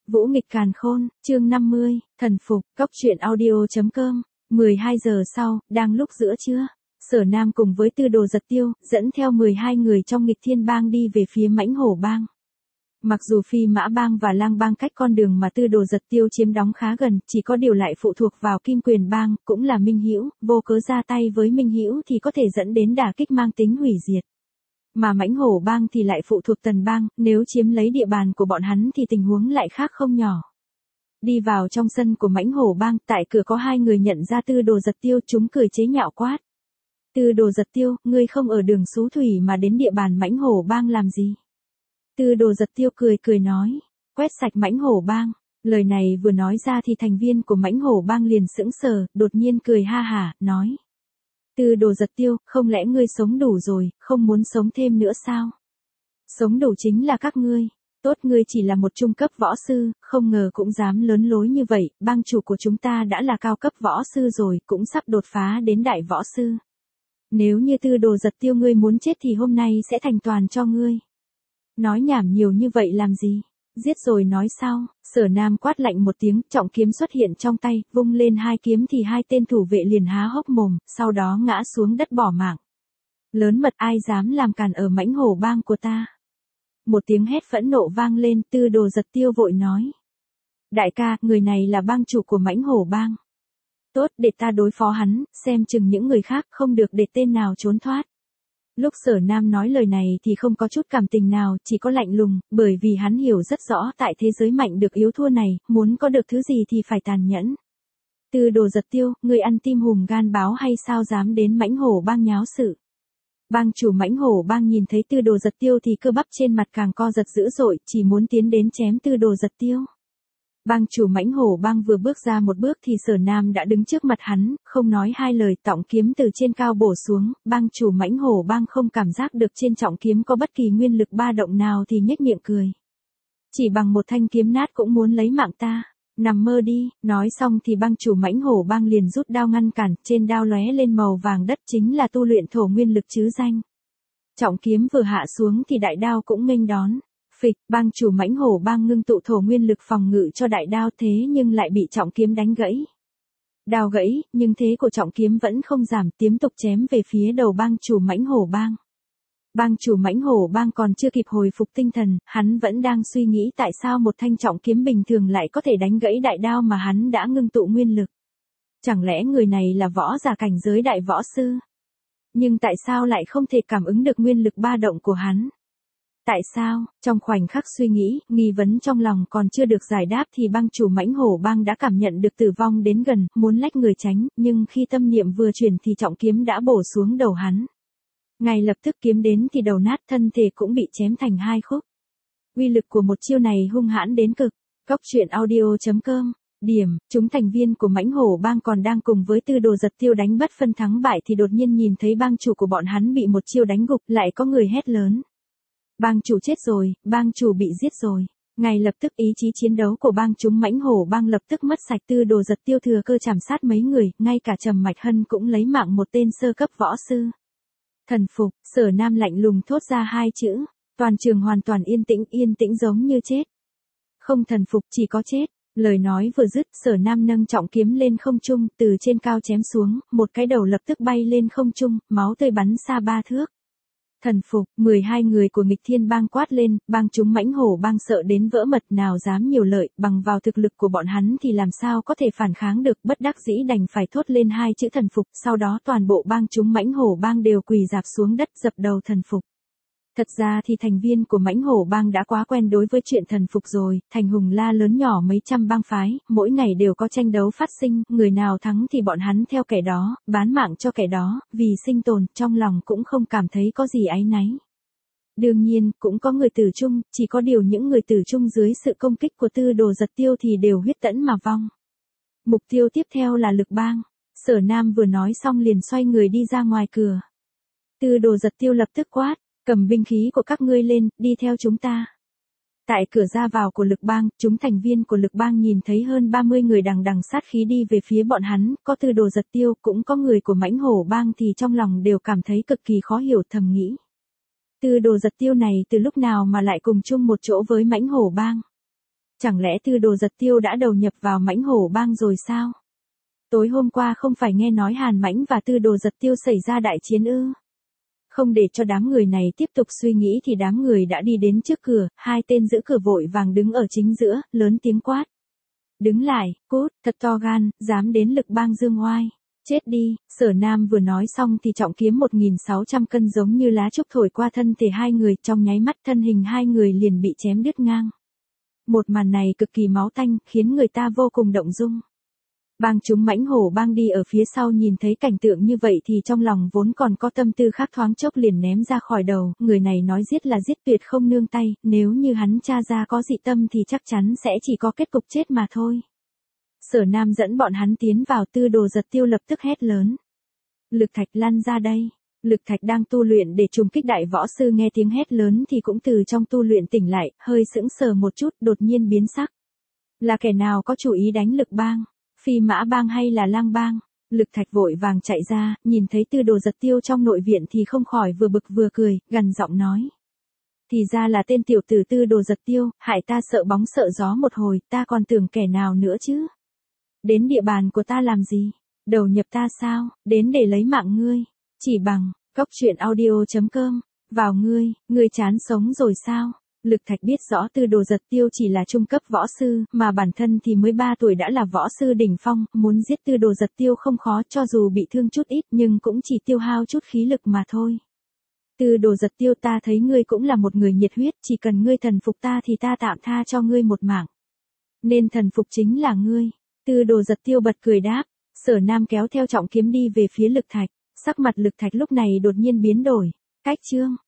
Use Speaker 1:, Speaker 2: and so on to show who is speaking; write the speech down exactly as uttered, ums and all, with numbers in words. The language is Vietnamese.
Speaker 1: Vũ nghịch càn khôn, chương năm mươi, thần phục, cốc truyện audio.com, mười hai giờ sau, đang lúc giữa trưa, Sở Nam cùng với Tư Đồ Giật Tiêu, dẫn theo mười hai người trong nghịch thiên bang đi về phía Mãnh Hổ bang. Mặc dù Phi Mã bang và Lang bang cách con đường mà Tư Đồ Giật Tiêu chiếm đóng khá gần, chỉ có điều lại phụ thuộc vào Kim Quyền bang, cũng là Minh Hữu, vô cớ ra tay với Minh Hữu thì có thể dẫn đến đả kích mang tính hủy diệt. Mà Mãnh Hổ bang thì lại phụ thuộc Tần bang, nếu chiếm lấy địa bàn của bọn hắn thì tình huống lại khác không nhỏ. Đi vào trong sân của Mãnh Hổ bang, tại cửa có hai người nhận ra Tư Đồ Giật Tiêu, chúng cười chế nhạo quát. Tư Đồ Giật Tiêu, ngươi không ở đường Xú Thủy mà đến địa bàn Mãnh Hổ bang làm gì? Tư Đồ Giật Tiêu cười cười nói, quét sạch Mãnh Hổ bang. Lời này vừa nói ra thì thành viên của Mãnh Hổ bang liền sững sờ, đột nhiên cười ha hả, nói. Tư Đồ Giật Tiêu, không lẽ ngươi sống đủ rồi, không muốn sống thêm nữa sao? Sống đủ chính là các ngươi. Tốt, ngươi chỉ là một trung cấp võ sư, không ngờ cũng dám lớn lối như vậy, bang chủ của chúng ta đã là cao cấp võ sư rồi, cũng sắp đột phá đến đại võ sư. Nếu như Tư Đồ Giật Tiêu ngươi muốn chết thì hôm nay sẽ thành toàn cho ngươi. Nói nhảm nhiều như vậy làm gì? Giết rồi nói sao? Sở Nam quát lạnh một tiếng, trọng kiếm xuất hiện trong tay, vung lên hai kiếm thì hai tên thủ vệ liền há hốc mồm, sau đó ngã xuống đất bỏ mạng. Lớn mật, ai dám làm càn ở Mãnh Hổ bang của ta? Một tiếng hét phẫn nộ vang lên, Tư Đồ Giật Tiêu vội nói. Đại ca, người này là bang chủ của Mãnh Hổ bang. Tốt, để ta đối phó hắn, xem chừng những người khác không được để tên nào trốn thoát. Lúc Sở Nam nói lời này thì không có chút cảm tình nào, chỉ có lạnh lùng, bởi vì hắn hiểu rất rõ tại thế giới mạnh được yếu thua này, muốn có được thứ gì thì phải tàn nhẫn. Tư Đồ Giật Tiêu, người ăn tim hùm gan báo hay sao dám đến Mãnh Hổ bang nháo sự? Bang chủ Mãnh Hổ bang nhìn thấy Tư Đồ Giật Tiêu thì cơ bắp trên mặt càng co giật dữ dội, chỉ muốn tiến đến chém Tư Đồ Giật Tiêu. Bang chủ Mãnh Hổ bang vừa bước ra một bước thì Sở Nam đã đứng trước mặt hắn, không nói hai lời, trọng kiếm từ trên cao bổ xuống, bang chủ Mãnh Hổ bang không cảm giác được trên trọng kiếm có bất kỳ nguyên lực ba động nào thì nhếch miệng cười. Chỉ bằng một thanh kiếm nát cũng muốn lấy mạng ta, nằm mơ đi. Nói xong thì bang chủ Mãnh Hổ bang liền rút đao ngăn cản, trên đao lóe lên màu vàng đất chính là tu luyện thổ nguyên lực chứ danh. Trọng kiếm vừa hạ xuống thì đại đao cũng nghênh đón. Phịch, bang chủ Mãnh Hổ bang ngưng tụ thổ nguyên lực phòng ngự cho đại đao, thế nhưng lại bị trọng kiếm đánh gãy. Đao gãy, nhưng thế của trọng kiếm vẫn không giảm, tiếp tục chém về phía đầu bang chủ Mãnh Hổ bang. Bang chủ Mãnh Hổ bang còn chưa kịp hồi phục tinh thần, hắn vẫn đang suy nghĩ tại sao một thanh trọng kiếm bình thường lại có thể đánh gãy đại đao mà hắn đã ngưng tụ nguyên lực. Chẳng lẽ người này là võ giả cảnh giới đại võ sư? Nhưng tại sao lại không thể cảm ứng được nguyên lực ba động của hắn? Tại sao? Trong khoảnh khắc suy nghĩ, nghi vấn trong lòng còn chưa được giải đáp thì bang chủ Mãnh Hổ bang đã cảm nhận được tử vong đến gần, muốn lách người tránh, nhưng khi tâm niệm vừa chuyển thì trọng kiếm đã bổ xuống đầu hắn. Ngay lập tức kiếm đến thì đầu nát, thân thể cũng bị chém thành hai khúc. Uy lực của một chiêu này hung hãn đến cực. Cốc truyện audio.com. Điểm, chúng thành viên của Mãnh Hổ bang còn đang cùng với Tư Đồ Giật Tiêu đánh bất phân thắng bại thì đột nhiên nhìn thấy bang chủ của bọn hắn bị một chiêu đánh gục, lại có người hét lớn. Bang chủ chết rồi, bang chủ bị giết rồi. Ngay lập tức ý chí chiến đấu của bang chúng Mãnh Hổ bang lập tức mất sạch. Tư Đồ Giật Tiêu thừa cơ chảm sát mấy người, ngay cả Trầm Mạch Hân cũng lấy mạng một tên sơ cấp võ sư. Thần phục, Sở Nam lạnh lùng thốt ra hai chữ, toàn trường hoàn toàn yên tĩnh, yên tĩnh giống như chết. Không thần phục, chỉ có chết. Lời nói vừa dứt, Sở Nam nâng trọng kiếm lên không trung, từ trên cao chém xuống, một cái đầu lập tức bay lên không trung, máu tươi bắn xa ba thước. Thần phục, mười hai người của nghịch thiên bang quát lên, bang chúng Mãnh Hổ bang sợ đến vỡ mật, nào dám nhiều lợi, bằng vào thực lực của bọn hắn thì làm sao có thể phản kháng được, bất đắc dĩ đành phải thốt lên hai chữ thần phục, sau đó toàn bộ bang chúng Mãnh Hổ bang đều quỳ rạp xuống đất dập đầu thần phục. Thật ra thì thành viên của Mãnh Hổ bang đã quá quen đối với chuyện thần phục rồi, thành hùng la lớn nhỏ mấy trăm bang phái, mỗi ngày đều có tranh đấu phát sinh, người nào thắng thì bọn hắn theo kẻ đó, bán mạng cho kẻ đó, vì sinh tồn, trong lòng cũng không cảm thấy có gì áy náy. Đương nhiên, cũng có người tử trung, chỉ có điều những người tử trung dưới sự công kích của Tư Đồ Giật Tiêu thì đều huyết tẫn mà vong. Mục tiêu tiếp theo là Lực bang. Sở Nam vừa nói xong liền xoay người đi ra ngoài cửa. Tư Đồ Giật Tiêu lập tức quát. Cầm binh khí của các ngươi lên, đi theo chúng ta. Tại cửa ra vào của Lực bang, chúng thành viên của Lực bang nhìn thấy hơn ba mươi người đằng đằng sát khí đi về phía bọn hắn, có Tư Đồ Giật Tiêu, cũng có người của Mãnh Hổ bang thì trong lòng đều cảm thấy cực kỳ khó hiểu, thầm nghĩ. Tư Đồ Giật Tiêu này từ lúc nào mà lại cùng chung một chỗ với Mãnh Hổ bang? Chẳng lẽ Tư Đồ Giật Tiêu đã đầu nhập vào Mãnh Hổ Bang rồi sao? Tối hôm qua không phải nghe nói Hàn Mãnh và Tư Đồ Giật Tiêu xảy ra đại chiến ư? Không để cho đám người này tiếp tục suy nghĩ thì đám người đã đi đến trước cửa, hai tên giữ cửa vội vàng đứng ở chính giữa, lớn tiếng quát. Đứng lại, cút, thật to gan, dám đến Lực Bang dương oai. Chết đi, Sở Nam vừa nói xong thì trọng kiếm một nghìn sáu trăm cân giống như lá trúc thổi qua thân thể hai người, trong nháy mắt thân hình hai người liền bị chém đứt ngang. Một màn này cực kỳ máu tanh, khiến người ta vô cùng động dung. Bang chúng Mãnh Hổ Bang đi ở phía sau nhìn thấy cảnh tượng như vậy thì trong lòng vốn còn có tâm tư khác thoáng chốc liền ném ra khỏi đầu, người này nói giết là giết tuyệt không nương tay, nếu như hắn tra ra có dị tâm thì chắc chắn sẽ chỉ có kết cục chết mà thôi. Sở Nam dẫn bọn hắn tiến vào, Tư Đồ Giật Tiêu lập tức hét lớn. Lực Thạch lăn ra đây. Lực Thạch đang tu luyện để trùng kích đại võ sư nghe tiếng hét lớn thì cũng từ trong tu luyện tỉnh lại, hơi sững sờ một chút, đột nhiên biến sắc. Là kẻ nào có chủ ý đánh Lực Bang? Phi Mã Bang hay là Lang Bang? Lực Thạch vội vàng chạy ra, nhìn thấy Tư Đồ Giật Tiêu trong nội viện thì không khỏi vừa bực vừa cười, gằn giọng nói. Thì ra là tên tiểu tử Tư Đồ Giật Tiêu, hại ta sợ bóng sợ gió một hồi, ta còn tưởng kẻ nào nữa chứ? Đến địa bàn của ta làm gì? Đầu nhập ta sao? Đến để lấy mạng ngươi. Chỉ bằng, cốc truyện audio chấm com. Vào ngươi, ngươi chán sống rồi sao? Lực Thạch biết rõ Tư Đồ Giật Tiêu chỉ là trung cấp võ sư, mà bản thân thì mới ba tuổi đã là võ sư đỉnh phong, muốn giết Tư Đồ Giật Tiêu không khó, cho dù bị thương chút ít nhưng cũng chỉ tiêu hao chút khí lực mà thôi. Tư Đồ Giật Tiêu, ta thấy ngươi cũng là một người nhiệt huyết, chỉ cần ngươi thần phục ta thì ta tạm tha cho ngươi một mạng. Nên thần phục chính là ngươi. Tư Đồ Giật Tiêu bật cười đáp. Sở Nam kéo theo trọng kiếm đi về phía Lực Thạch, sắc mặt Lực Thạch lúc này đột nhiên biến đổi. Cách chương